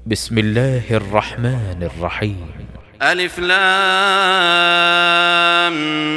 بسم الله الرحمن الرحيم. ألف لام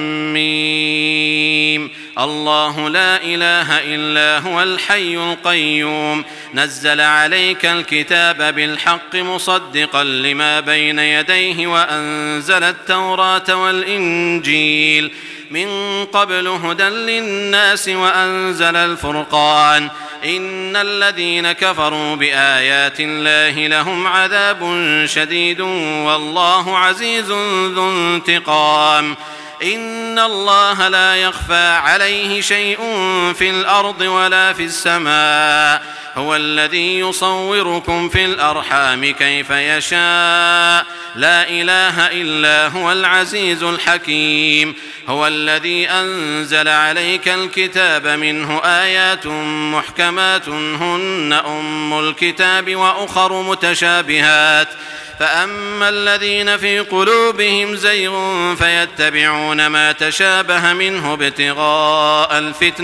ميم. الله لا إله إلا هو الحي القيوم نزل عليك الكتاب بالحق مصدقا لما بين يديه وأنزل التوراة والإنجيل من قبل هدى للناس وأنزل الفرقان إن الذين كفروا بآيات الله لهم عذاب شديد والله عزيز ذو انتقام. إن الله لا يخفى عليه شيء في الأرض ولا في السماء هو الذي يصوركم في الأرحام كيف يشاء لا إله إلا هو العزيز الحكيم. هو الذي أنزل عليك الكتاب منه آيات محكمات هن أم الكتاب وأخر متشابهات فأما الذين في قلوبهم زيغ فيتبعون ما تشابه منه ابتغاء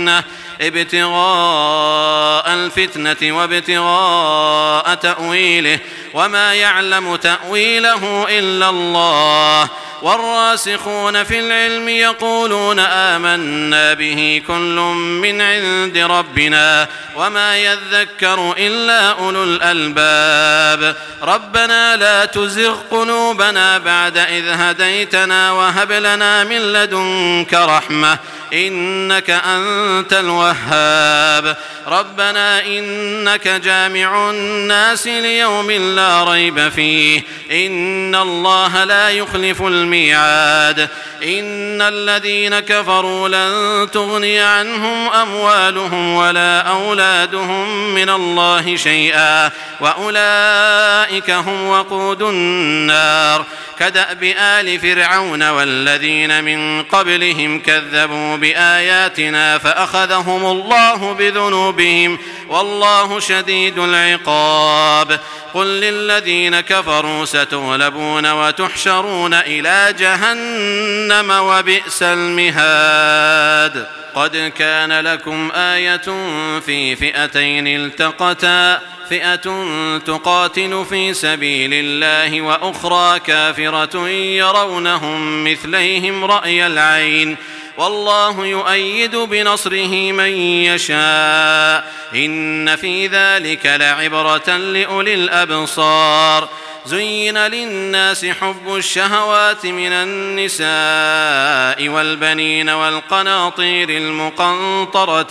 الفتنة وابتغاء تأويله وما يعلم تأويله إلا الله والراسخون في العلم يقولون آمنا به كل من عند ربنا وما يذكر إلا أولو الألباب. ربنا لا تزغ قلوبنا بعد إذ هديتنا وهب لنا من لدنك رحمة إنك أنت الوهاب. ربنا إنك جامع الناس ليوم لا ريب فيه إن الله لا يخلف الميعاد. إن الذين كفروا لن تغني عنهم أموالهم ولا أولادهم من الله شيئا وأولئك هم وقود النار كدأب آل فرعون والذين من قبلهم كذبوا بآياتنا فأخذهم الله بذنوبهم والله شديد العقاب. قل للذين كفروا ستغلبون وتحشرون إلى جهنم وبئس المهاد. قد كان لكم آية في فئتين التقتا فئة تقاتل في سبيل الله وأخرى كافرة يرونهم مثليهم رأي العين والله يؤيد بنصره من يشاء إن في ذلك لعبرة لأولي الأبصار. زين للناس حب الشهوات من النساء والبنين والقناطير المقنطرة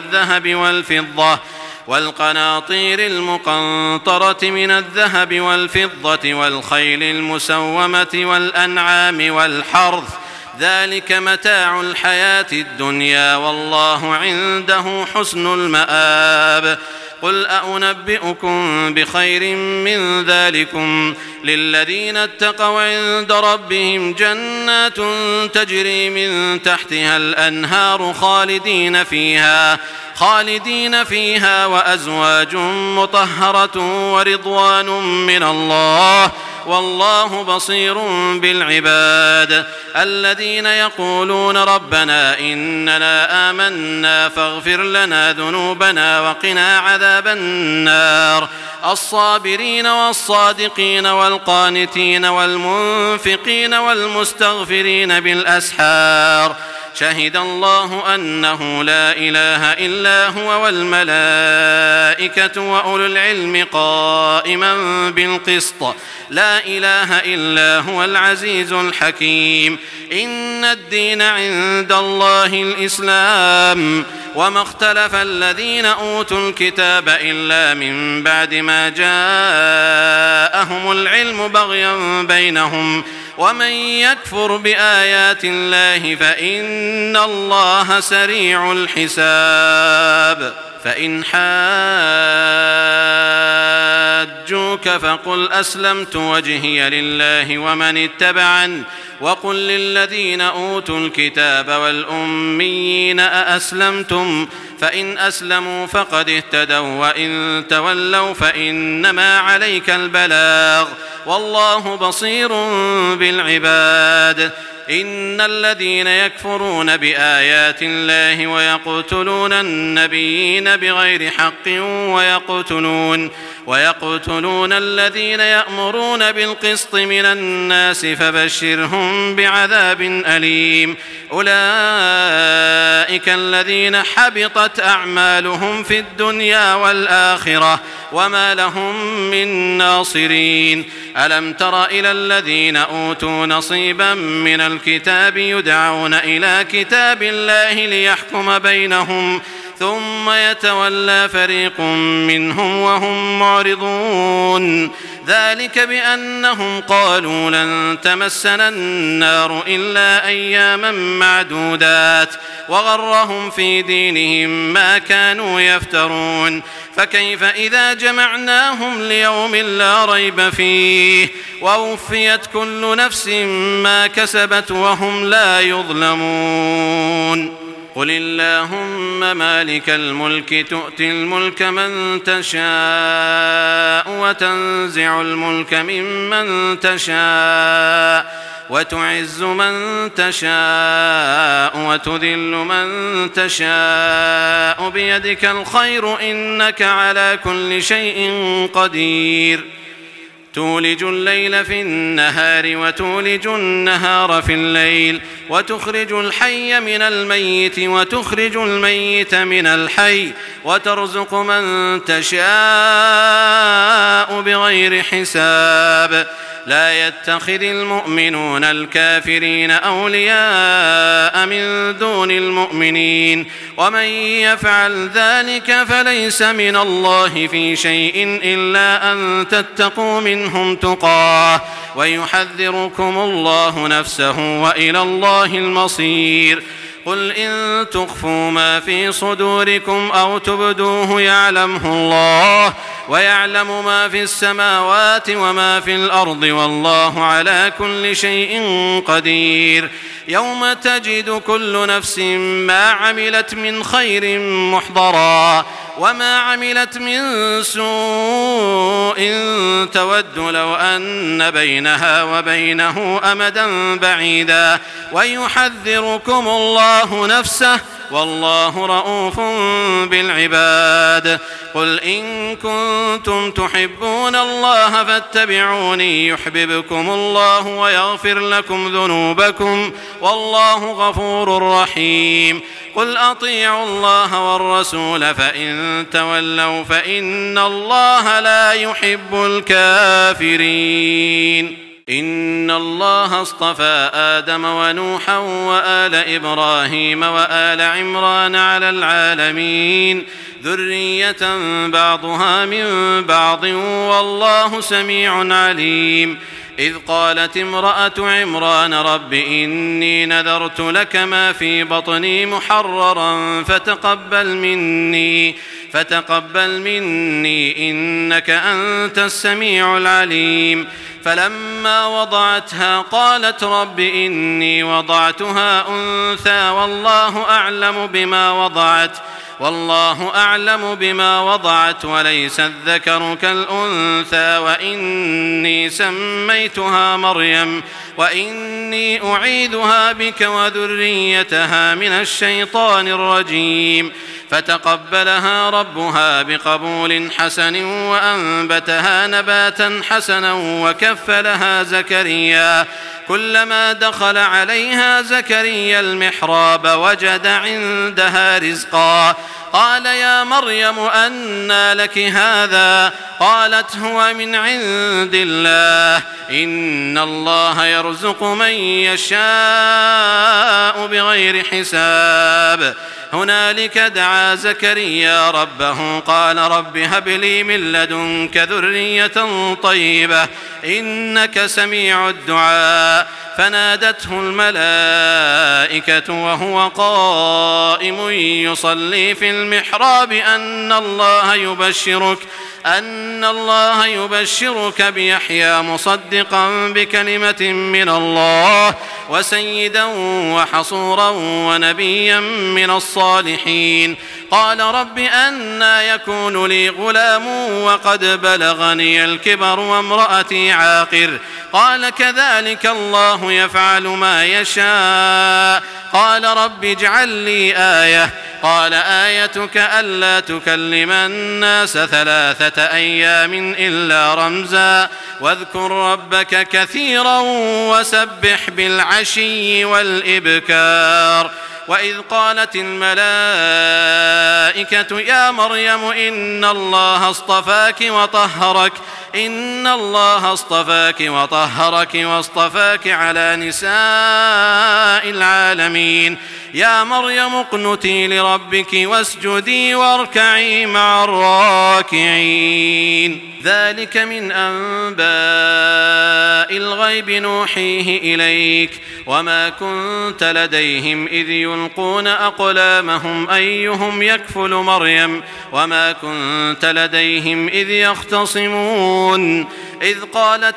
من الذهب والفضة والخيل المسومة والأنعام والحرث ذلك متاع الحياة الدنيا والله عنده حسن المآب. قل أنبئكم بخير من ذلكم للذين اتقوا عند ربهم جنات تجري من تحتها الأنهار خالدين فيها وأزواج مطهرة ورضوان من الله والله بصير بالعباد. الذين يقولون ربنا إننا آمنا فاغفر لنا ذنوبنا وقنا عذاب النار. الصابرين والصادقين والقانتين والمنفقين والمستغفرين بالأسحار شهد الله أنه لا إله إلا هو والملائكة وأولو العلم قائما بالقسط لا إله إلا هو العزيز الحكيم. إن الدين عند الله الإسلام وما اختلف الذين أوتوا الكتاب إلا من بعد ما جاءهم العلم بغيا بينهم ومن يكفر بآيات الله فإن الله سريع الحساب. فإن حاجوك فقل أسلمت وجهي لله ومن اتبعن وقل للذين أوتوا الكتاب والأميين أأسلمتم فإن أسلموا فقد اهتدوا وإن تولوا فإنما عليك البلاغ والله بصير بالعباد. إن الذين يكفرون بآيات الله ويقتلون النبيين بغير حق ويقتلون الذين يأمرون بالقسط من الناس فبشرهم بعذاب أليم أولئك الذين حبطت أعمالهم في الدنيا والآخرة وما لهم من ناصرين ألم تر إلى الذين أوتوا نصيبا من الكتاب يدعون إلى كتاب الله ليحكم بينهم ثم يتولى فريق منهم وهم معرضون ذلك بأنهم قالوا لن تمسنا النار إلا أياما معدودات وغرهم في دينهم ما كانوا يفترون فكيف إذا جمعناهم ليوم لا ريب فيه ووفيت كل نفس ما كسبت وهم لا يظلمون قل اللهم مالك الملك تؤتي الملك من تشاء وتنزع الملك ممن تشاء وتعز من تشاء وتذل من تشاء بيدك الخير إنك على كل شيء قدير تولج الليل في النهار وتولج النهار في الليل وتخرج الحي من الميت وتخرج الميت من الحي وترزق من تشاء بغير حساب لا يتخذ المؤمنون الكافرين أولياء من دون المؤمنين ومن يفعل ذلك فليس من الله في شيء إلا أن تتقوا منهم تقاه ويحذركم الله نفسه وإلى الله المصير قل إن تخفوا ما في صدوركم أو تبدوه يعلمه الله ويعلم ما في السماوات وما في الأرض والله على كل شيء قدير يوم تجد كل نفس ما عملت من خير محضرا وما عملت من سوء تود لو أن بينها وبينه أمدا بعيدا ويحذركم الله نفسه والله رؤوف بالعباد قل إن كنتم تحبون الله فاتبعوني يحببكم الله ويغفر لكم ذنوبكم والله غفور رحيم قل أطيعوا الله والرسول فإن تولوا فإن الله لا يحب الكافرين إن الله اصطفى آدم ونوحا وآل إبراهيم وآل عمران على العالمين ذرية بعضها من بعض والله سميع عليم إذ قالت امرأة عمران رب إني نذرت لك ما في بطني محررا فتقبل مني إنك أنت السميع العليم فلما وضعتها قالت رب إني وضعتها أنثى والله أعلم بما وضعت وليس الذكر كالأنثى وإني سميتها مريم وإني أعيذها بك وذريتها من الشيطان الرجيم فتقبلها ربها بقبول حسن وأنبتها نباتا حسنا وكفلها زكريا كلما دخل عليها زكريا المحراب وجد عندها رزقا قال يا مريم أنى لك هذا قالت هو من عند الله إن الله يرزق من يشاء بغير حساب هنالك دعا زكريا ربه قال رب هب لي من لدنك ذرية طيبة إنك سميع الدعاء فنادته الملائكة وهو قائم يصلي في المحراب أن الله يبشرك بيحيى مصدقا بكلمة من الله وسيدا وحصورا ونبيا من الصالحين. قال رب أنى يكون لي غلام وقد بلغني الكبر وامرأتي عاقر؟ قال كذلك الله يفعل ما يشاء. قال رب اجعل لي آية. قال آيتك ألا تكلم الناس 3 أيام إلا رمزا واذكر ربك كثيرا وسبح بالعشي والإبكار. وإذ قالت الملائكة يا مريم إن الله اصطفاك وطهرك واصطفاك على نساء العالمين. يا مريم اقنتي لربك واسجدي واركعي مع الراكعين. ذلك من أنباء الغيب نوحيه إليك وما كنت لديهم إذ يلقون أقلامهم أيهم يكفل مريم وما كنت لديهم إذ يختصمون. إذ قالت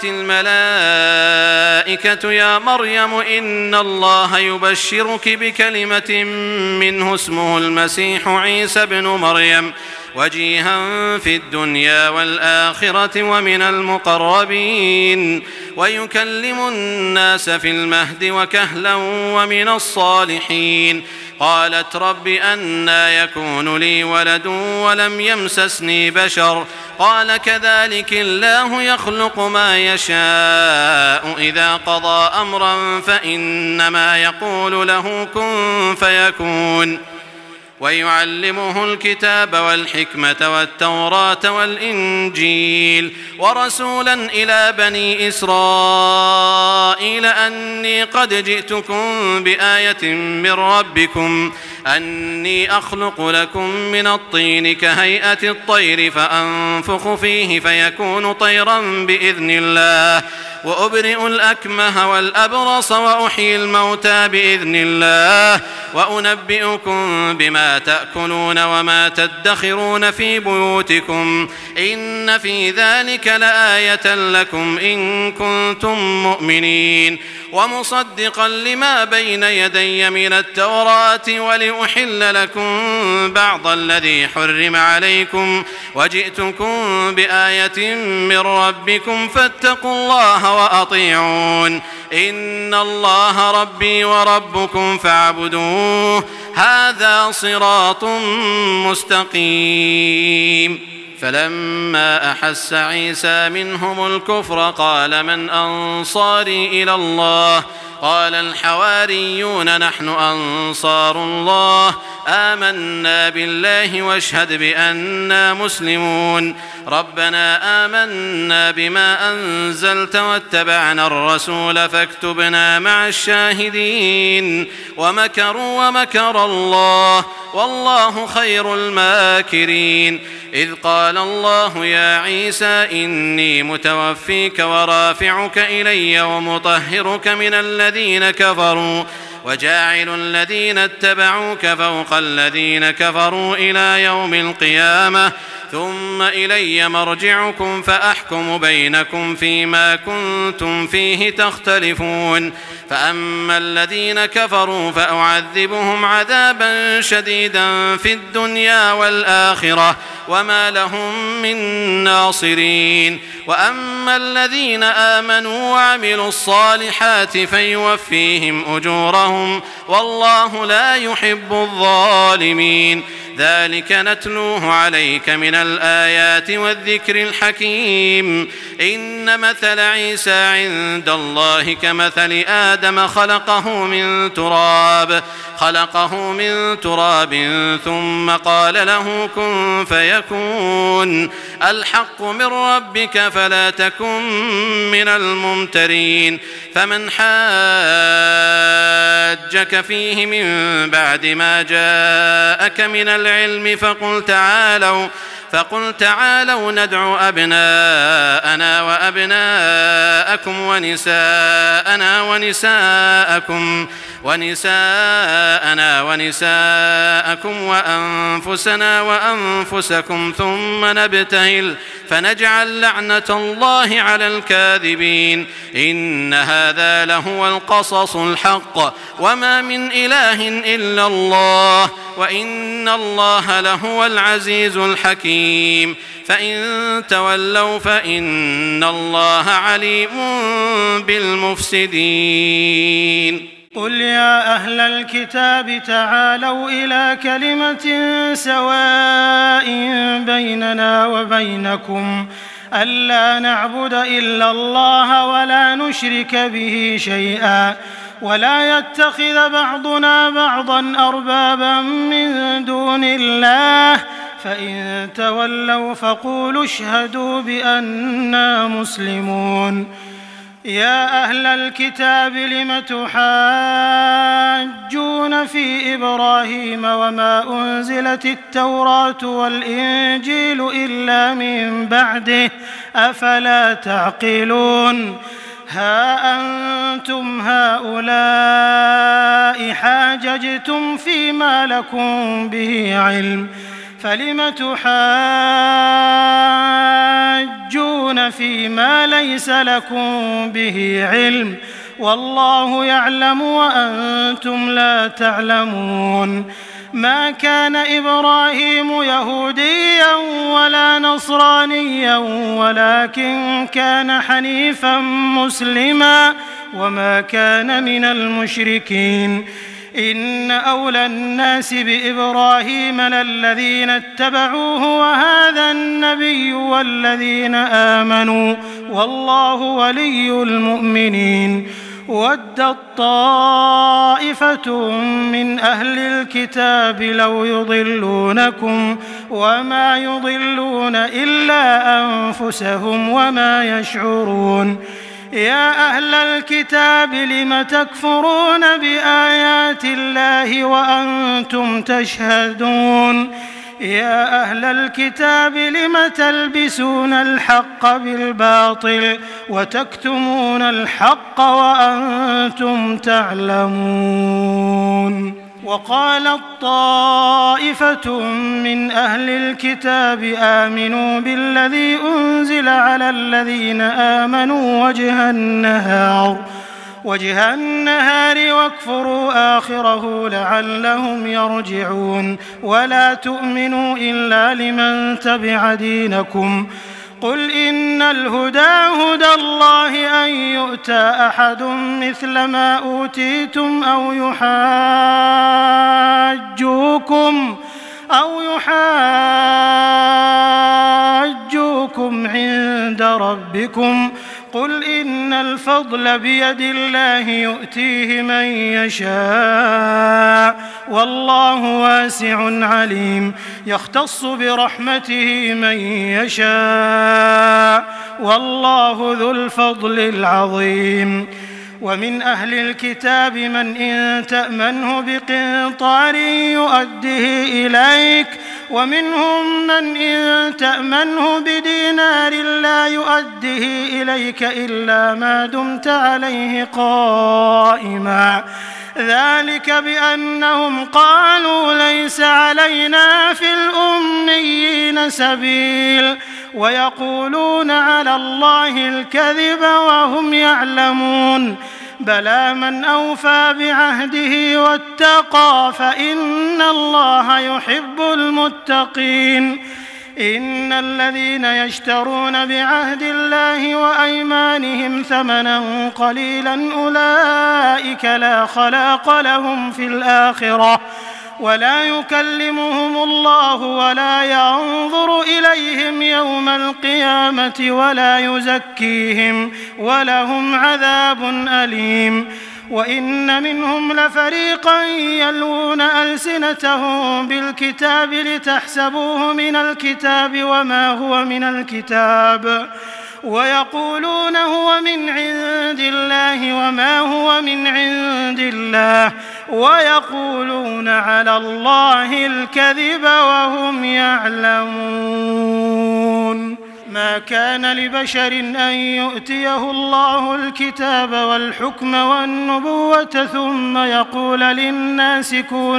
الملائكة يا مريم إن الله يبشرك بكلمة منه اسمه المسيح عيسى بن مريم وجيها في الدنيا والآخرة ومن المقربين ويكلم الناس في المهد وكهلا ومن الصالحين. قالت رب أنى يكون لي ولد ولم يمسسني بشر؟ قال كذلك الله يخلق ما يشاء إذا قضى أمرا فإنما يقول له كن فيكون. ويعلمه الكتاب والحكمة والتوراة والإنجيل ورسولا إلى بني إسرائيل أني قد جئتكم بآية من ربكم أني أخلق لكم من الطين كهيئة الطير فأنفخ فيه فيكون طيرا بإذن الله وأبرئ الأكمه والأبرص وأحيي الموتى بإذن الله وأنبئكم بما تأكلون وما تدخرون في بيوتكم إن في ذلك لآية لكم إن كنتم مؤمنين. ومصدقا لما بين يدي من التوراة ولأحل لكم بعض الذي حرم عليكم وجئتكم بآية من ربكم فاتقوا الله وأطيعون إن الله ربي وربكم فاعبدوه هذا صراط مستقيم. فلما أحس عيسى منهم الكفر قال من أنصاري إلى الله؟ قال الحواريون نحن أنصار الله آمنا بالله واشهد بأننا مسلمون. ربنا آمنا بما أنزلت واتبعنا الرسول فاكتبنا مع الشاهدين. ومكروا ومكر الله والله خير الماكرين. إذ قال الله يا عيسى إني متوفيك ورافعك إلي ومطهرك من الذين كفروا وجاعل الذين اتبعوك فوق الذين كفروا إلى يوم القيامة ثم إلي مرجعكم فأحكم بينكم فيما كنتم فيه تختلفون. فأما الذين كفروا فأعذبهم عذابا شديدا في الدنيا والآخرة وما لهم من ناصرين. وأما الذين آمنوا وعملوا الصالحات فيوفيهم أجورهم والله لا يحب الظالمين. ذلك نتلوه عليك من الآيات والذكر الحكيم. إن مثل عيسى عند الله كمثل آدم خلقه من تراب ثم قال له كن فيكون. الحق من ربك فلا تكن من الممترين. فمن حاجك فيه من بعد ما جاءك من العلم فقل تعالوا ندعو أبناءنا وأبناءكم ونساءنا ونساءكم ونساءنا ونساءكم وأنفسنا وأنفسكم ثم نبتهل فنجعل لعنة الله على الكاذبين إن هذا لهو القصص الحق وما من إله إلا الله وإن الله لهو العزيز الحكيم فإن تولوا فإن الله عليم بالمفسدين. قل يا أهل الكتاب تعالوا إلى كلمة سواء بيننا وبينكم ألا نعبد إلا الله ولا نشرك به شيئا ولا يتخذ بعضنا بعضا أربابا من دون الله فإن تولوا فقولوا اشهدوا بأننا مسلمون. يا أهل الكتاب لم تحاجون في إبراهيم وما أنزلت التوراة والإنجيل إلا من بعده أفلا تعقلون. ها أنتم هؤلاء حاججتم فيما لكم به علم فلم تحاجون فيما ليس لكم به علم والله يعلم وأنتم لا تعلمون. ما كان إبراهيم يهوديا ولا نصرانيا ولكن كان حنيفا مسلما وما كان من المشركين. إن أولى الناس بإبراهيم للذين اتبعوه وهذا النبي والذين آمنوا والله ولي المؤمنين. ودت طائفة من أهل الكتاب لو يضلونكم وما يضلون إلا أنفسهم وما يشعرون. يا أهل الكتاب لم تكفرون بآيات الله وأنتم تشهدون. يا أهل الكتاب لم تلبسون الحق بالباطل وتكتمون الحق وأنتم تعلمون. وقالت طائفة من أهل الكتاب آمنوا بالذي أنزل على الذين آمنوا وجه النهار واكفروا آخره لعلهم يرجعون. ولا تؤمنوا إلا لمن تبع دينكم. قل إن الهدى هدى الله أن يؤتى أحد مثل ما أوتيتم أو يحاجوكم عند ربكم. قل إن الفضل بيد الله يؤتيه من يشاء والله واسع عليم. يختص برحمته من يشاء والله ذو الفضل العظيم. ومن أهل الكتاب من إن تأمنه بقنطار يؤده إليك ومنهم من إن تأمنه بدينار لا يؤده إليك إلا ما دمت عليه قائما. ذلك بأنهم قالوا ليس علينا في الأميين سبيل ويقولون على الله الكذب وهم يعلمون. بلى من أوفى بعهده واتقى فإن الله يحب المتقين. إن الذين يشترون بعهد الله وأيمانهم ثمنا قليلا أولئك لا خلاق لهم في الآخرة ولا يكلمهم الله ولا ينظر إليهم يوم القيامة ولا يزكيهم ولهم عذاب أليم. وإن منهم لفريقا يلوون ألسنتهم بالكتاب لتحسبوه من الكتاب وما هو من الكتاب ويقولون هو من عند الله وما هو من عند الله ويقولون على الله الكذب وهم يعلمون. ما كان لبشر أن يؤتيه الله الكتاب والحكم والنبوة ثم يقول للناس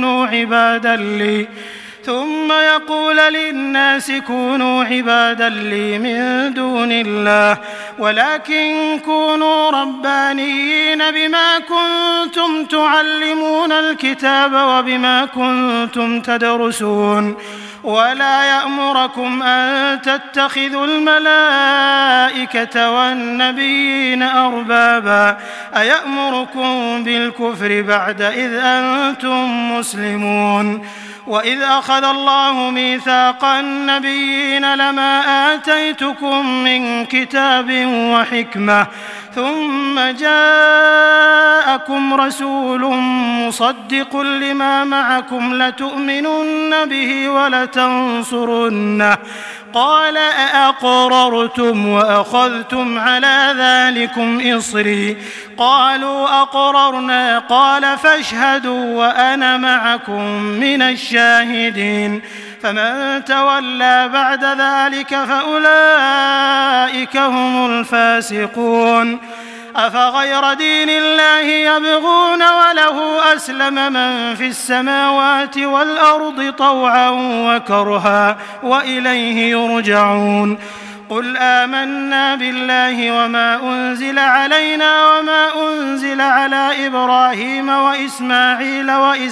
كونوا عبادا لي من دون الله ولكن كونوا ربانيين بما كنتم تعلمون الكتاب وبما كنتم تدرسون ولا يأمركم أن تتخذوا الملائكة والنبيين أربابا أيأمركم بالكفر بعد إذ أنتم مسلمون وإذ أخذ الله ميثاق النبيين لما آتيتكم من كتاب وحكمة ثم جاءكم رسول مصدق لما معكم لتؤمنن به ولتنصرنه قال أأقررتم وأخذتم على ذلكم إصري قالوا أقررنا قال فاشهدوا وأنا معكم من الشاهدين فمن تولى بعد ذلك فأولئك هم الفاسقون أفغير دين الله يبغون وله أسلم من في السماوات والأرض طوعا وكرها وإليه يرجعون قل آمنا بالله وما أنزل علينا وما أنزل على إبراهيم وإسماعيل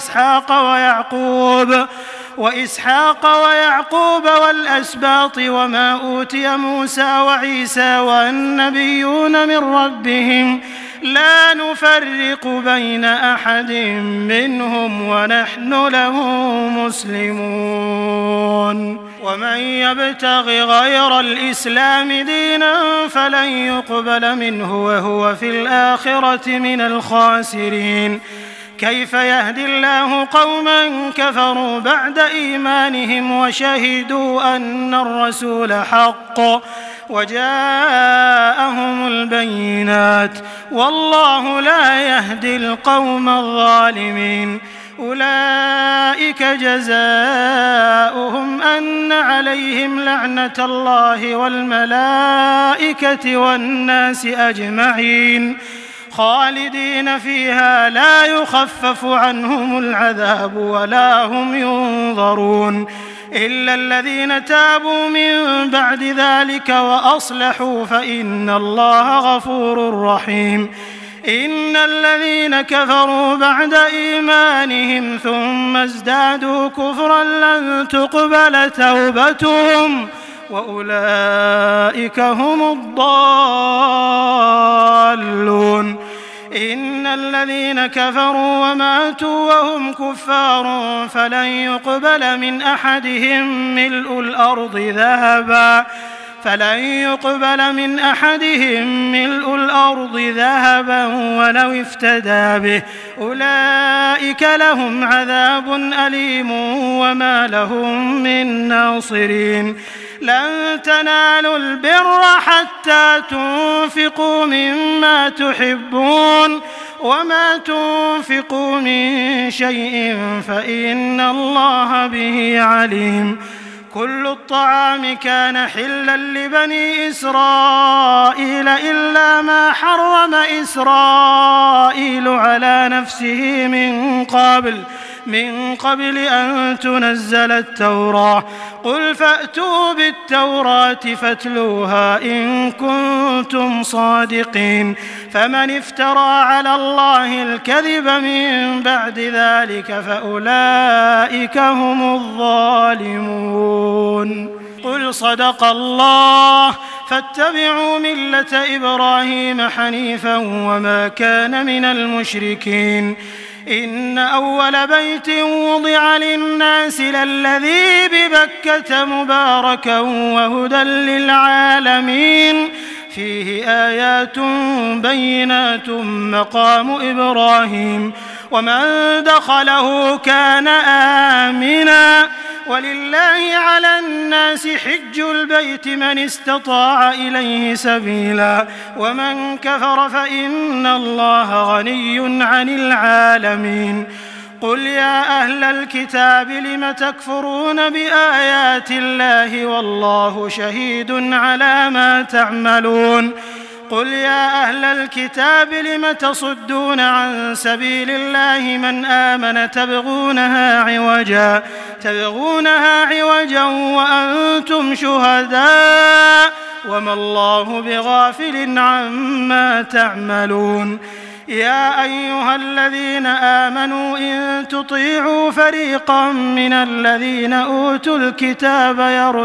وإسحاق ويعقوب والأسباط وما أوتي موسى وعيسى والنبيون من ربهم لا نفرق بين أحد منهم ونحن له مسلمون ومن يبتغ غير الإسلام دينا فلن يقبل منه وهو في الآخرة من الخاسرين كيف يهدي الله قوما كفروا بعد إيمانهم وشهدوا أن الرسول حق وجاءهم البينات والله لا يهدي القوم الظالمين أولئك جزاؤهم أن عليهم لعنة الله والملائكة والناس أجمعين خالدين فيها لا يخفف عنهم العذاب ولا هم ينظرون إلا الذين تابوا من بعد ذلك وأصلحوا فإن الله غفور رحيم إن الذين كفروا بعد إيمانهم ثم ازدادوا كفرا لن تقبل توبتهم وأولئك هم الضالون إن الذين كفروا وماتوا وهم كفار فلن يقبل من أحدهم ملء الأرض ذهبا ولو افتدى به أولئك لهم عذاب أليم وما لهم من ناصرين لن تنالوا البر حتى تنفقوا مما تحبون وما تنفقوا من شيء فإن الله به عليم كل الطعام كان حلا لبني إسرائيل إلا ما حرم إسرائيل على نفسه من قبل أن تنزل التوراة قل فأتوا بالتوراة فاتلوها إن كنتم صادقين فمن افترى على الله الكذب من بعد ذلك فأولئك هم الظالمون قل صدق الله فاتبعوا ملة إبراهيم حنيفا وما كان من المشركين إن أول بيت وضع للناس للذي ببكة مباركا وهدى للعالمين فيه آيات بينات مقام إبراهيم ومن دخله كان آمنا ولله على الناس حج البيت من استطاع إليه سبيلا ومن كفر فإن الله غني عن العالمين قل يا أهل الكتاب لم تكفرون بآيات الله والله شهيد على ما تعملون قل يا أهل الكتاب لم تصدون عن سبيل الله من آمن تبغونها عوجا وأنتم شهداء وما الله بغافل عما تعملون يا أيها الذين آمنوا إن تطيعوا فريقا من الذين أوتوا الكتاب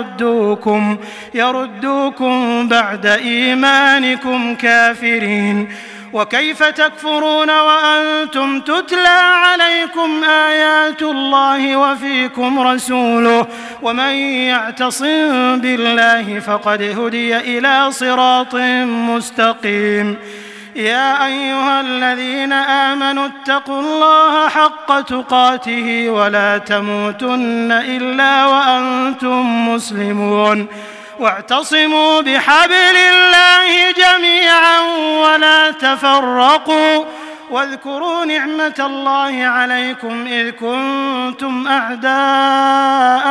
يردوكم بعد إيمانكم كافرين وكيف تكفرون وأنتم تتلى عليكم آيات الله وفيكم رسوله ومن يعتصم بالله فقد هدي إلى صراط مستقيم يا أيها الذين آمنوا اتقوا الله حق تقاته ولا تموتن إلا وأنتم مسلمون واعتصموا بحبل الله جميعا ولا تفرقوا واذكروا نعمة الله عليكم إذ كنتم أعداء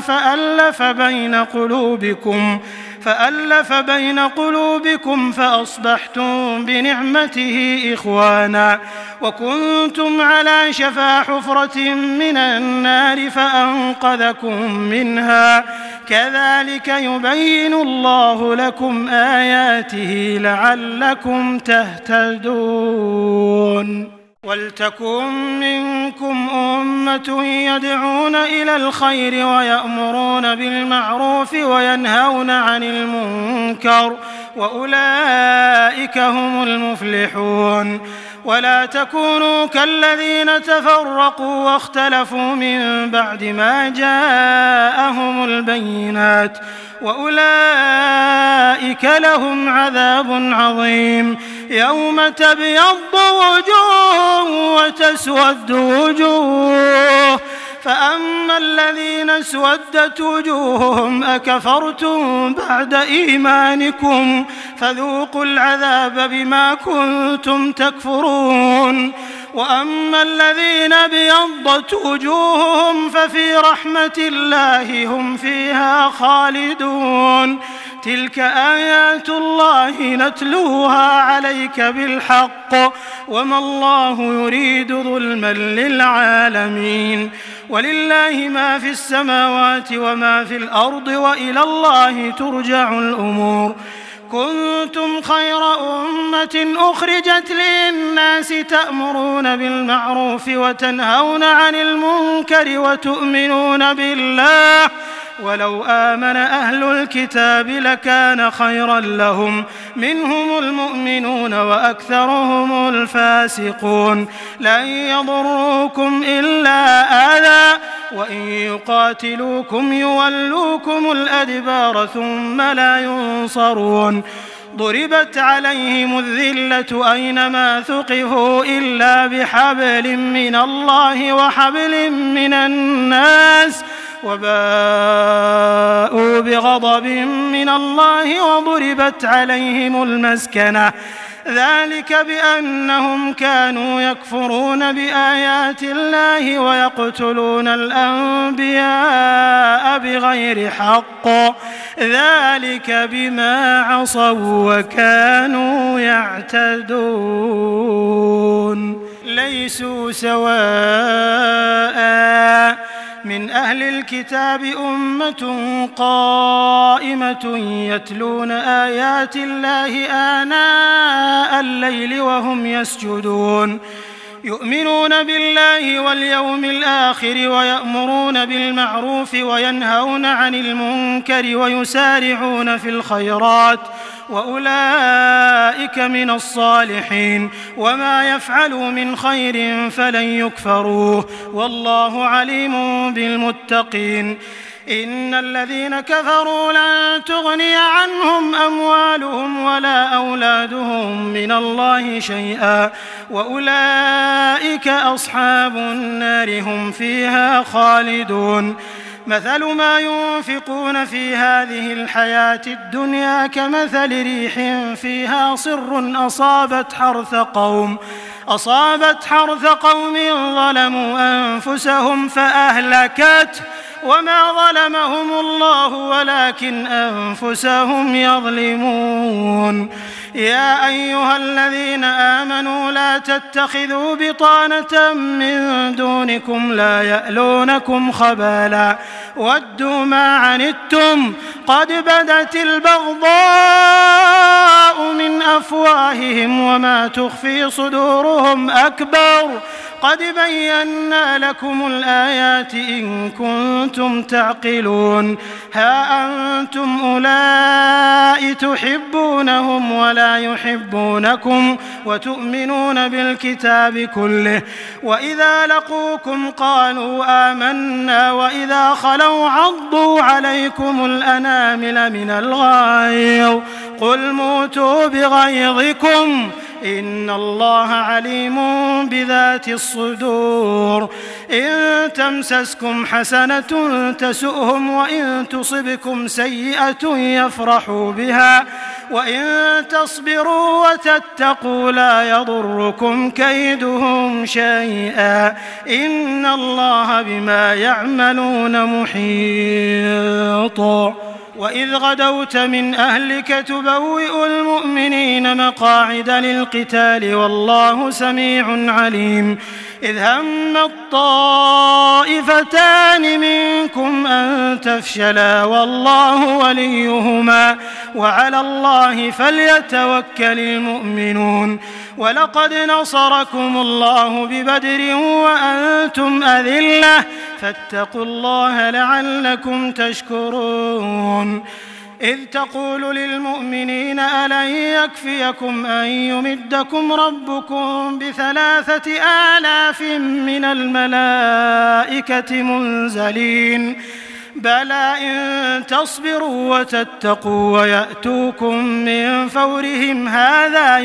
فألف بين قلوبكم فأصبحتم بنعمته إخوانا وكنتم على شفا حفرة من النار فأنقذكم منها كذلك يبين الله لكم آياته لعلكم تهتدون ولتكن منكم أمة يدعون إلى الخير ويأمرون بالمعروف وينهون عن المنكر وأولئك هم المفلحون ولا تكونوا كالذين تفرقوا واختلفوا من بعد ما جاءهم البينات وأولئك لهم عذاب عظيم يوم تبيض وجوه وتسود وجوه فأما الذين اسودت وجوههم أكفرتم بعد إيمانكم فذوقوا العذاب بما كنتم تكفرون وأما الذين ابيضت وجوههم ففي رحمة الله هم فيها خالدون تلك آيات الله نتلوها عليك بالحق وما الله يريد ظلما للعالمين ولله ما في السماوات وما في الأرض وإلى الله ترجع الأمور كنتم خير أمة أخرجت للناس تأمرون بالمعروف وتنهون عن المنكر وتؤمنون بالله ولو آمن أهل الكتاب لكان خيرا لهم منهم المؤمنون وأكثرهم الفاسقون لن يضروكم إلا أذى وإن يقاتلوكم يولوكم الأدبار ثم لا ينصرون ضربت عليهم الذلة أينما ثقفوا إلا بحبل من الله وحبل من الناس وباءوا بغضب من الله وضربت عليهم المسكنة ذلك بأنهم كانوا يكفرون بآيات الله ويقتلون الأنبياء بغير حق ذلك بما عصوا وكانوا يعتدون ليسوا سواء من أهل الكتاب أمة قائمة يتلون آيات الله آناء الليل وهم يسجدون يؤمنون بالله واليوم الآخر ويأمرون بالمعروف وينهون عن المنكر ويسارعون في الخيرات وأولئك من الصالحين وما يفعلوا من خير فلن يكفروه والله عليم بالمتقين إن الذين كفروا لن تغني عنهم أموالهم ولا أولادهم من الله شيئا وأولئك أصحاب النار هم فيها خالدون مثل ما ينفقون في هذه الحياة الدنيا كمثل ريح فيها صر أصابت حرث قوم ظلموا أنفسهم فأهلكته وما ظلمهم الله ولكن أنفسهم يظلمون. يا أيها الذين آمنوا لا تتخذوا بطانة من دونكم لا يألونكم خبالا ودوا ما عنتم قد بدت البغضاء من أفواههم وما تخفي صدورهم أكبر قد بينا لكم الآيات إن كنتم تعقلون. ها أنتم أولئك تحبونهم ولا يحبونكم وتؤمنون بالكتاب كله وإذا لقوكم قالوا آمنا وإذا خلوا عضوا عليكم الأنامل من الغيظ قل موتوا بغيظكم إن الله عليم بذات الصدور. إن تمسسكم حسنة تسؤهم وإن تصبكم سيئة يفرحوا بها وإن تصبروا وتتقوا لا يضركم كيدهم شيئا إن الله بما يعملون محيط. وإذ غدوت من أهلك تبوئ المؤمنين مقاعد للقتال والله سميع عليم. إذ هم الطائفتان منكم أن تفشلا والله وليهما وعلى الله فليتوكل المؤمنون. ولقد نصركم الله ببدر وأنتم أذلة فاتقوا الله لعلكم تشكرون. إذ تقول للمؤمنين ألن يكفيكم أن يمدكم ربكم ب3,000 من الملائكة منزلين بلى إن تصبروا وتتقوا ويأتوكم من فورهم هذا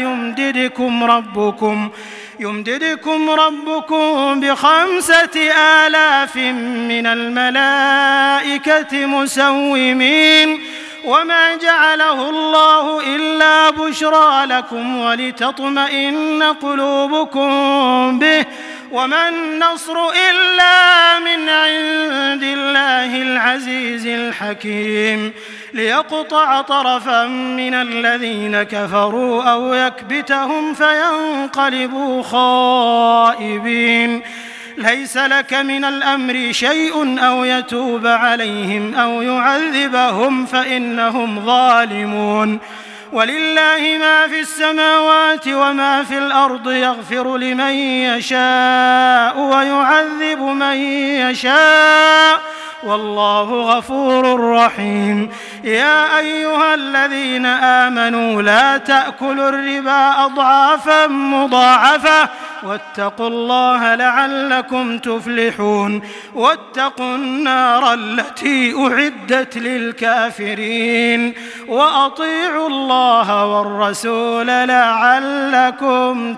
يمددكم ربكم ب5,000 من الملائكة مسومين وما جعله الله إلا بشرى لكم ولتطمئن قلوبكم به وما النصر إلا من عند الله العزيز الحكيم ليقطع طرفا من الذين كفروا أو يكبتهم فينقلبوا خائبين. ليس لك من الأمر شيء أو يتوب عليهم أو يعذبهم فإنهم ظالمون. ولله ما في السماوات وما في الأرض يغفر لمن يشاء ويعذب من يشاء والله غفور رحيم. يا أيها الذين آمنوا لا تأكلوا الربا أضعافا مضاعفة واتقوا الله لعلكم تفلحون. واتقوا النار التي أعدت للكافرين وأطيعوا الله والرسول لعلكم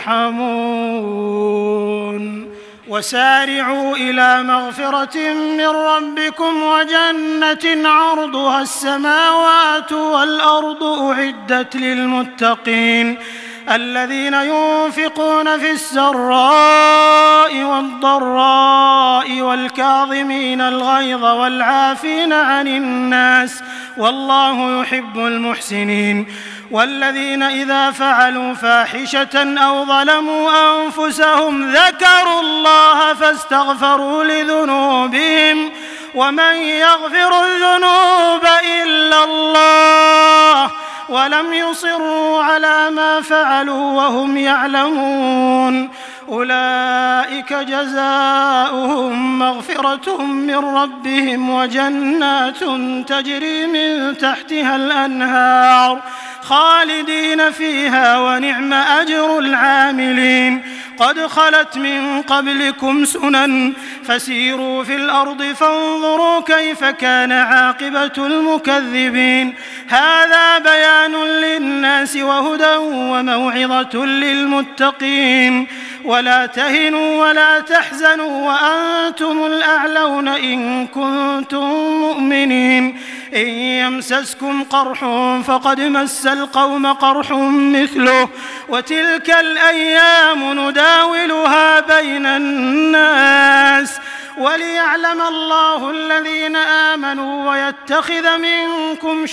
ترحمون. وسارعوا إلى مغفرة من ربكم وجنة عرضها السماوات والأرض أعدت للمتقين الذين ينفقون في السراء والضراء والكاظمين الغيظ والعافين عن الناس والله يحب المحسنين. والذين إذا فعلوا فاحشة أو ظلموا أنفسهم ذكروا الله فاستغفروا لذنوبهم ومن يغفر الذنوب إلا الله ولم يصروا على ما فعلوا وهم يعلمون أولئك جزاؤهم مغفرة من ربهم وجنات تجري من تحتها الأنهار خالدين فيها ونعم أجر العاملين. قد خلت من قبلكم سنن فسيروا في الأرض فانظروا كيف كان عاقبة المكذبين. هذا بيان للناس وهدى وموعظة للمتقين. ولا تهنوا ولا تحزنوا وأنتم الأعلون إن كنتم مؤمنين إن يمسسكم قرح فقد مس القوم قرح مثله وتلك الأيام نداولها بين الناس وليعلم الله الذين آمنوا ويتخذ منكم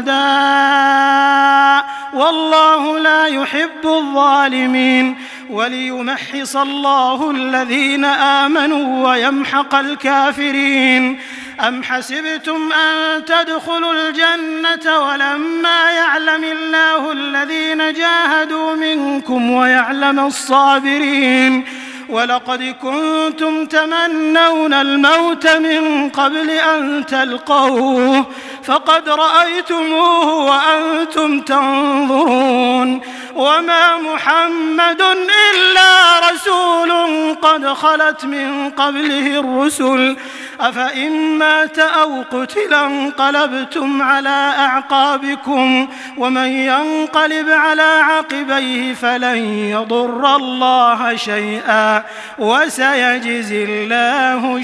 شهداء والله لا يحب الظالمين وليمحص الله الذين آمنوا ويمحق الكافرين أم حسبتم أن تدخلوا الجنة ولما يعلم الله الذين جاهدوا منكم ويعلم الصابرين ولقد كنتم تمنون الموت من قبل أن تلقوه فقد رأيتموه وأنتم تنظرون وما محمد إلا رسول قد خلت من قبله الرسل أفإن مات أو قتل انقلبتم على أعقابكم ومن ينقلب على عقبيه فلن يضر الله شيئا وسيجزي الله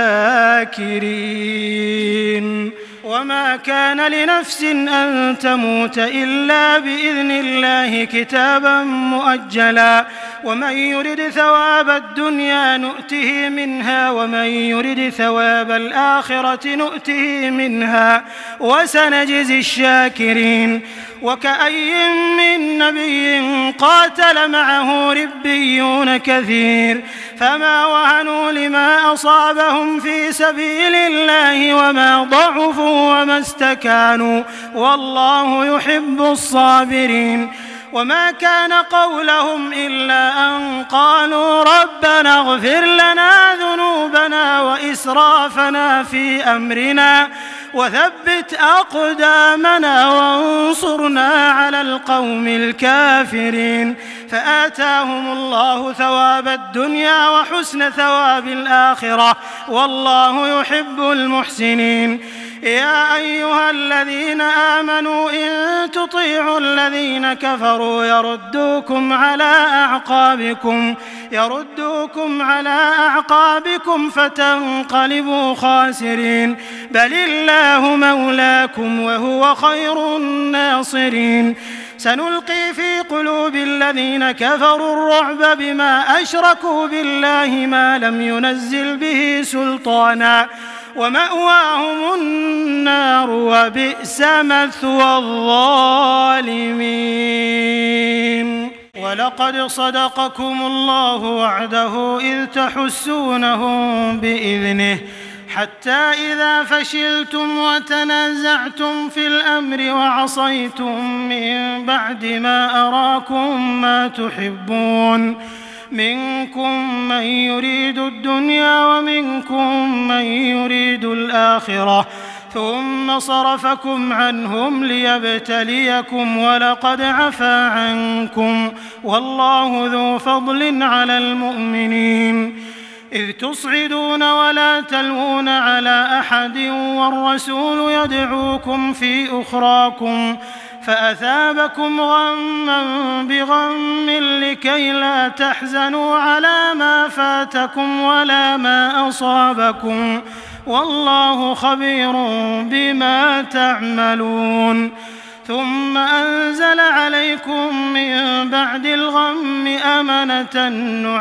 الشاكرين وما كان لنفس أن تموت إلا بإذن الله كتابا مؤجلا ومن يرد ثواب الدنيا نؤته منها ومن يرد ثواب الآخرة نؤته منها وسنجزي الشاكرين وكأي من نبي قاتل معه ربيون كثير فما وهنوا لما أصابهم في سبيل الله وما ضعفوا وما استكانوا والله يحب الصابرين وما كان قولهم إلا أن قالوا ربنا اغفر لنا ذنوبنا وإسرافنا في أمرنا وثبت أقدامنا وانصرنا على القوم الكافرين فآتاهم الله ثواب الدنيا وحسن ثواب الآخرة والله يحب المحسنين يا أيها الذين آمنوا إن تطيعوا الذين كفروا يردوكم على أعقابكم فتنقلبوا خاسرين بل الله مولاكم وهو خير الناصرين سنلقي في قلوب الذين كفروا الرعب بما أشركوا بالله ما لم ينزل به سلطانا ومأواهم النار وبئس مثوى الظالمين ولقد صدقكم الله وعده إذ تحسونهم بإذنه حتى إذا فشلتم وتنازعتم في الأمر وعصيتم من بعد ما أراكم ما تحبون منكم من يريد الدنيا ومنكم من يريد الآخرة ثم صرفكم عنهم ليبتليكم ولقد عفا عنكم والله ذو فضل على المؤمنين إذ تصعدون ولا تلوون على أحد والرسول يدعوكم في أخراكم فأثابكم غما بغم لكي لا تحزنوا على ما فاتكم ولا ما أصابكم والله خبير بما تعملون ثم أنزل عليكم من بعد الغم أمنة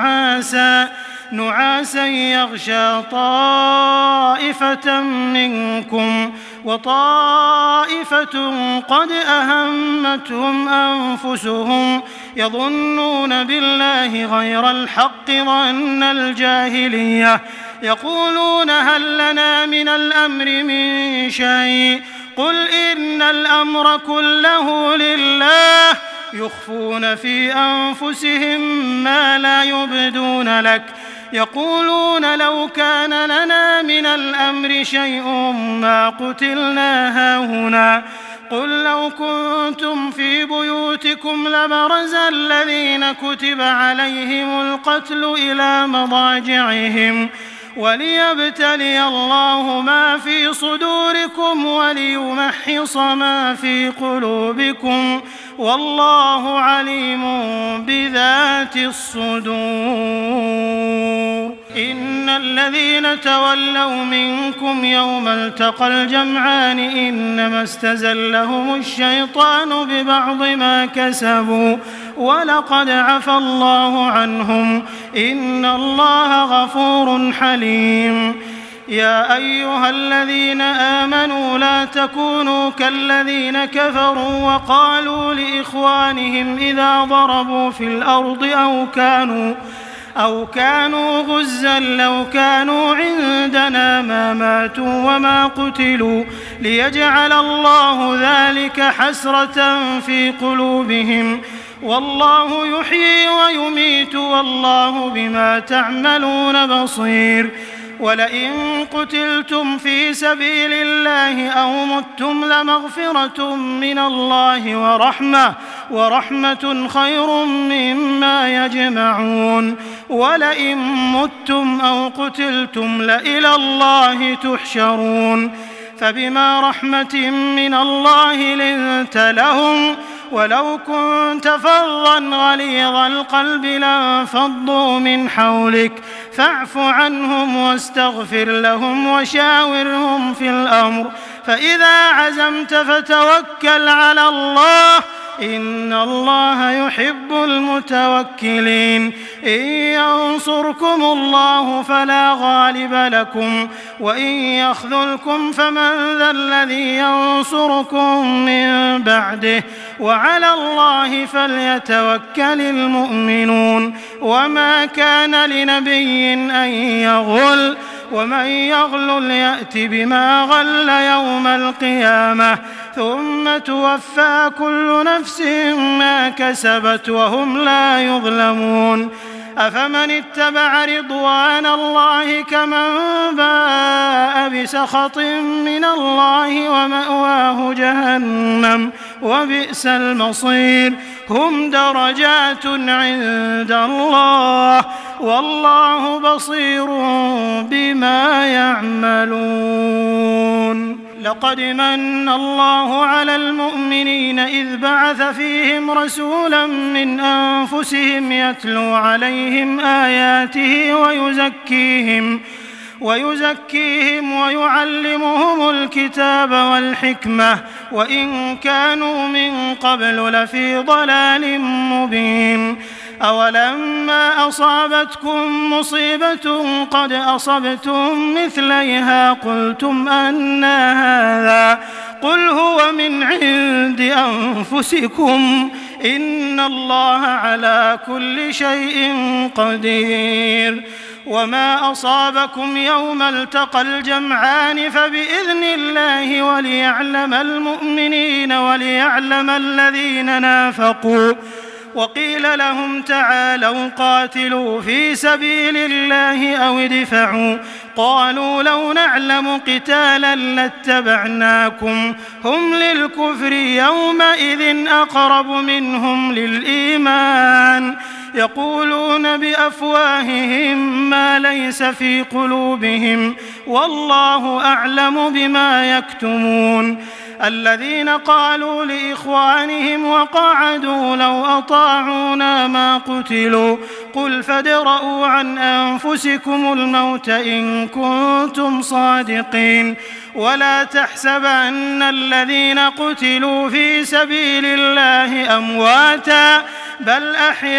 نعاسا يغشى طائفة منكم وطائفة قد أهمتهم أنفسهم يظنون بالله غير الحق ظن الجاهلية يقولون هل لنا من الأمر من شيء قل إن الأمر كله لله يخفون في أنفسهم ما لا يبدون لك يقولون لو كان لنا من الأمر شيء ما قتلنا هاهنا قل لو كنتم في بيوتكم لبرز الذين كتب عليهم القتل إلى مضاجعهم وليبتلي الله ما في صدوركم وليمحص ما في قلوبكم والله عليم بذات ذات الصدور. إن الذين تولوا منكم يوم التقى الجمعان إنما استزلهم الشيطان ببعض ما كسبوا ولقد عفى الله عنهم إن الله غفور حليم. يا أيها الذين آمنوا لا تكونوا كالذين كفروا وقالوا لإخوانهم إذا ضربوا في الأرض أو كانوا غزا لو كانوا عندنا ما ماتوا وما قتلوا ليجعل الله ذلك حسرة في قلوبهم والله يحيي ويميت والله بما تعملون بصير. ولئن قتلتم في سبيل الله أو متم لمغفرة من الله ورحمة خير مما يجمعون. ولئن متم أو قتلتم لإلى الله تحشرون. فبما رحمة من الله لنت لهم ولو كنت فظا غليظ القلب لانفضوا من حولك فاعف عنهم واستغفر لهم وشاورهم في الأمر فإذا عزمت فتوكل على الله إن الله يحب المتوكلين. إن ينصركم الله فلا غالب لكم وإن يخذلكم فمن ذا الذي ينصركم من بعده وعلى الله فليتوكل المؤمنون. وما كان لنبي أن يغل ومن يغلل يأت بما غل يوم القيامة ثم توفى كل نفس ما كسبت وهم لا يظلمون. أفمن اتبع رضوان الله كمن باء بسخط من الله ومأواه جهنم وبئس المصير. هم درجات عند الله والله بصير بما يعملون. لقد من الله على المؤمنين إذ بعث فيهم رسولا من أنفسهم يتلو عليهم آياته ويزكيهم ويعلمهم الكتاب والحكمة وإن كانوا من قبل لفي ضلال مبين. أولما أصابتكم مصيبة قد أصبتم مثليها قلتم أنى هذا قل هو من عند أنفسكم إن الله على كل شيء قدير. وما أصابكم يوم التقى الجمعان فبإذن الله وليعلم المؤمنين وليعلم الذين نافقوا. وقيل لهم تعالوا قاتلوا في سبيل الله أو ادفعوا قالوا لو نعلم قتالا لاتبعناكم هم للكفر يومئذ أقرب منهم للإيمان يقولون بأفواههم ما ليس في قلوبهم والله أعلم بما يكتمون. الذين قالوا لإخوانهم وقعدوا لو أطاعونا ما قتلوا قل فادرءوا عن أنفسكم الموت إن كنتم صادقين. ولا تحسبن الذين قتلوا في سبيل الله أمواتا بل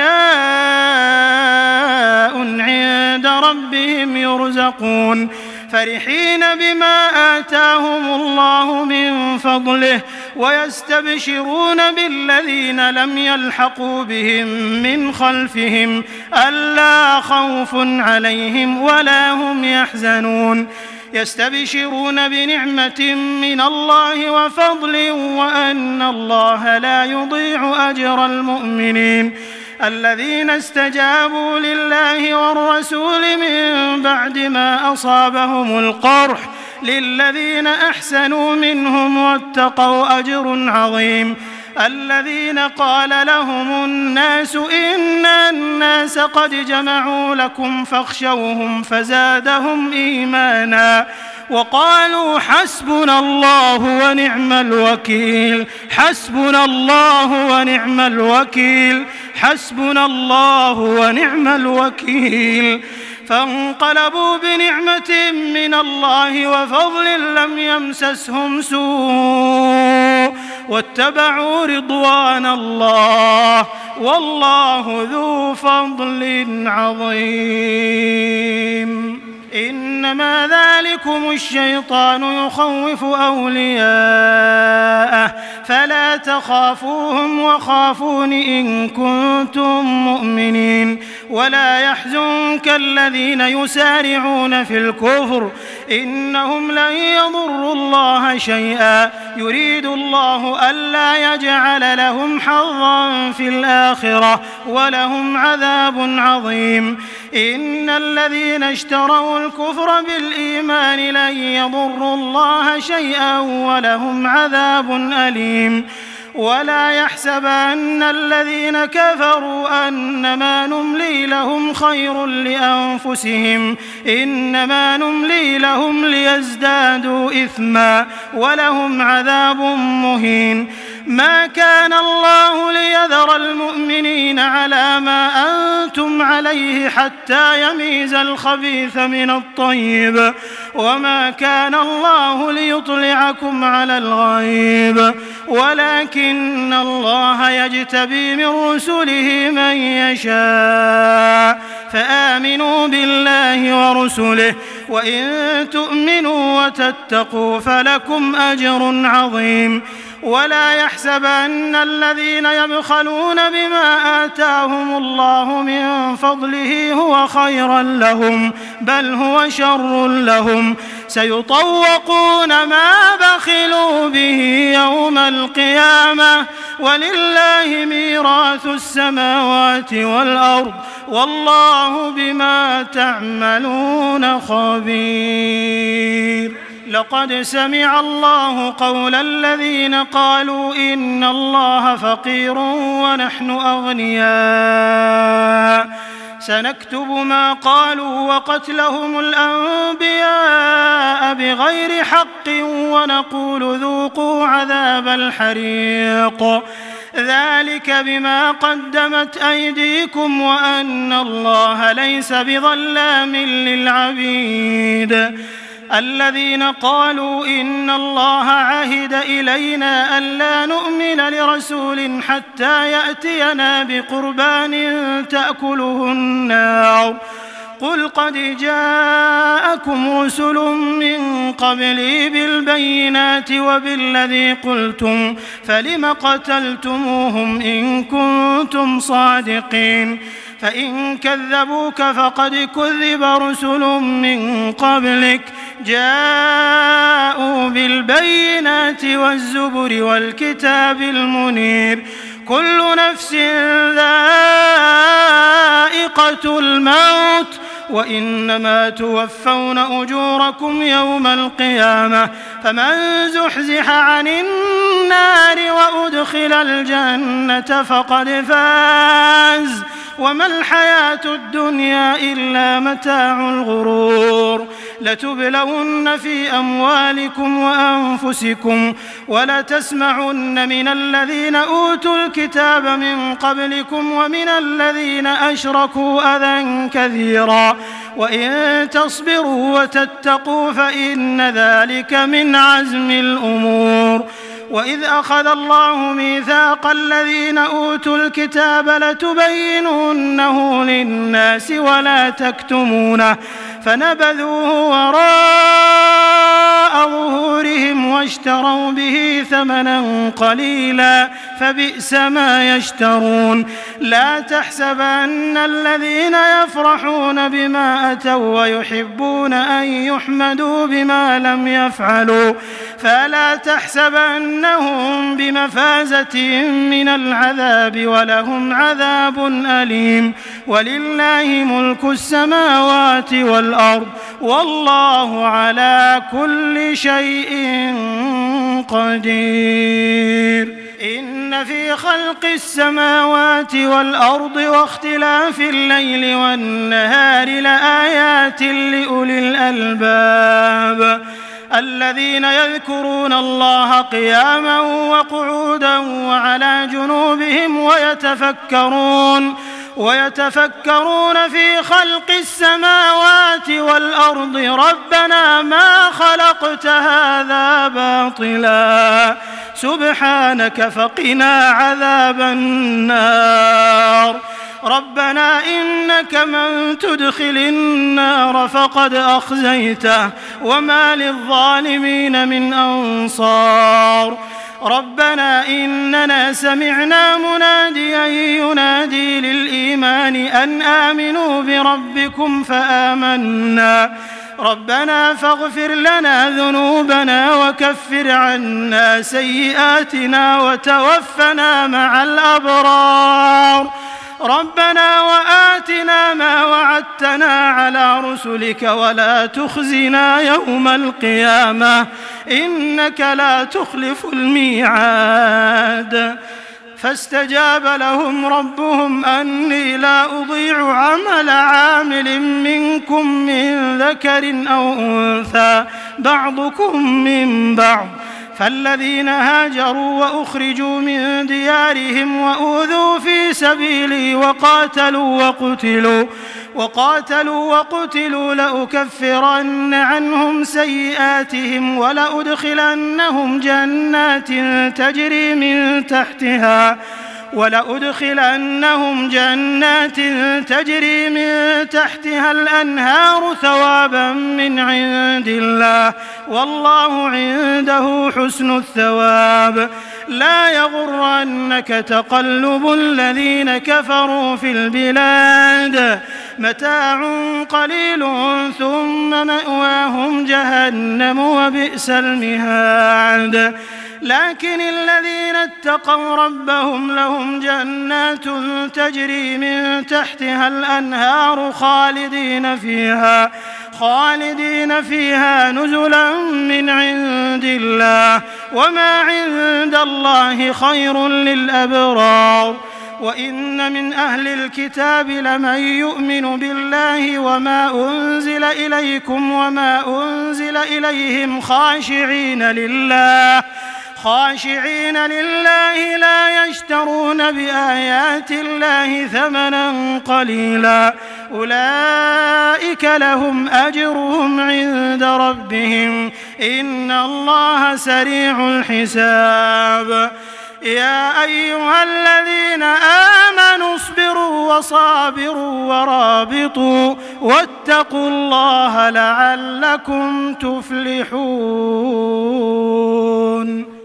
أحياء عند ربهم يرزقون فرحين بما آتاهم الله من فضله ويستبشرون بالذين لم يلحقوا بهم من خلفهم ألا خوف عليهم ولا هم يحزنون يستبشرون بنعمة من الله وفضل وأن الله لا يضيع أجر المؤمنين. الذين استجابوا لله والرسول من بعد ما أصابهم القرح للذين أحسنوا منهم واتقوا أجر عظيم. الذين قال لهم الناس إن الناس قد جمعوا لكم فاخشوهم فزادهم إيمانا وقالوا حسبنا الله ونعم الوكيل حسبنا الله ونعم الوكيل حسبنا الله ونعم الوكيل. فانقلبوا بنعمة من الله وفضل لم يمسسهم سوء واتبعوا رضوان الله والله ذو فضل عظيم. إنما ذلكم الشيطان يخوف أولياءه فلا تخافوهم وخافون إن كنتم مؤمنين. ولا يحزنك الذين يسارعون في الكفر إنهم لن يضروا الله شيئا يريد الله ألا يجعل لهم حظا في الآخرة ولهم عذاب عظيم. إن الذين اشتروا الكفر بالإيمان لن يضروا الله شيئا ولهم عذاب أليم. ولا يحسبن الذين كفروا أنما نملي لهم خير لأنفسهم إنما نملي لهم ليزدادوا إثما ولهم عذاب مهين. ما كان الله ليذر المؤمنين على ما أنتم عليه حتى يميز الخبيث من الطيب وما كان الله ليطلعكم على الغيب ولكن الله يجتبي من رسله من يشاء فآمنوا بالله ورسله وإن تؤمنوا وتتقوا فلكم أجر عظيم. ولا يحسبن الذين يبخلون بما آتاهم الله من فضله هو خيرا لهم بل هو شر لهم سيطوقون ما بخلوا به يوم القيامة ولله ميراث السماوات والأرض والله بما تعملون خبير. لقد سمع الله قول الذين قالوا إن الله فقير ونحن أغنياء سنكتب ما قالوا وقتلهم الأنبياء بغير حق ونقول ذوقوا عذاب الحريق ذلك بما قدمت أيديكم وأن الله ليس بظلام للعبيد. الذين قالوا إن الله عهد إلينا ألا نؤمن لرسول حتى يأتينا بقربان تأكله النار قل قد جاءكم رسل من قبلي بالبينات وبالذي قلتم فلم قتلتموهم إن كنتم صادقين فإن كذبوك فقد كذب رسل من قبلك جاءوا بالبينات والزبر والكتاب المنير كل نفس ذائقة الموت وإنما توفون أجوركم يوم القيامة فمن زحزح عن النار وأدخل الجنة فقد فاز وما الحياة الدنيا إلا متاع الغرور. لتبلون في أموالكم وأنفسكم ولتسمعن من الذين أوتوا الكتاب من قبلكم ومن الذين أشركوا أذى كثيرا وإن تصبروا وتتقوا فإن ذلك من عزم الأمور. وإذ أخذ الله ميثاق الذين أوتوا الكتاب لتبيننه للناس ولا تكتمونه فنبذوه وراء ظهورهم واشتروا به ثمنا قليلا فبئس ما يشترون. لا تحسبن الذين يفرحون بما أتوا ويحبون أن يحمدوا بما لم يفعلوا فلا تحسبنهم بمفازة من العذاب ولهم عذاب أليم. ولله ملك السماوات والأرض والله على كل شيء قدير. إن في خلق السماوات والأرض واختلاف الليل والنهار لآيات لأولي الألباب الذين يذكرون الله قياما وقعودا وعلى جنوبهم ويتفكرون في خلق السماوات والأرض ربنا ما خلقت هذا باطلا سبحانك فقنا عذاب النار ربنا إنك من تدخل النار فقد أخزيته وما للظالمين من أنصار ربنا إننا سمعنا مناديا ينادي للإيمان أن آمنوا بربكم فآمنا ربنا فاغفر لنا ذنوبنا وكفر عنا سيئاتنا وتوفنا مع الأبرار ربنا وآتنا ما وعدتنا على رسلك ولا تخزنا يوم القيامة إنك لا تخلف الميعاد فاستجاب لهم ربهم أني لا أضيع عمل عامل منكم من ذكر أو أنثى بعضكم من بعض فالذين هاجروا وأخرجوا من ديارهم وأوذوا في سبيلي وقاتلوا وقتلوا لأكفرن عنهم سيئاتهم ولأدخلنهم جنات تجري من تحتها الأنهار ثوابا من عند الله والله عنده حسن الثواب لا يغرنك تقلب الذين كفروا في البلاد متاع قليل ثم مأواهم جهنم وبئس المهاد لكن الذين اتقوا ربهم لهم جنات تجري من تحتها الأنهار خالدين فيها نزلا من عند الله وما عند الله خير للأبرار وإن من أهل الكتاب لمن يؤمن بالله وما أنزل إليكم وما أنزل إليهم خاشعين لله لا يشترون بآيات الله ثمنا قليلا أولئك لهم أجرهم عند ربهم إن الله سريع الحساب يا أيها الذين آمنوا اصبروا وصابروا ورابطوا واتقوا الله لعلكم تفلحون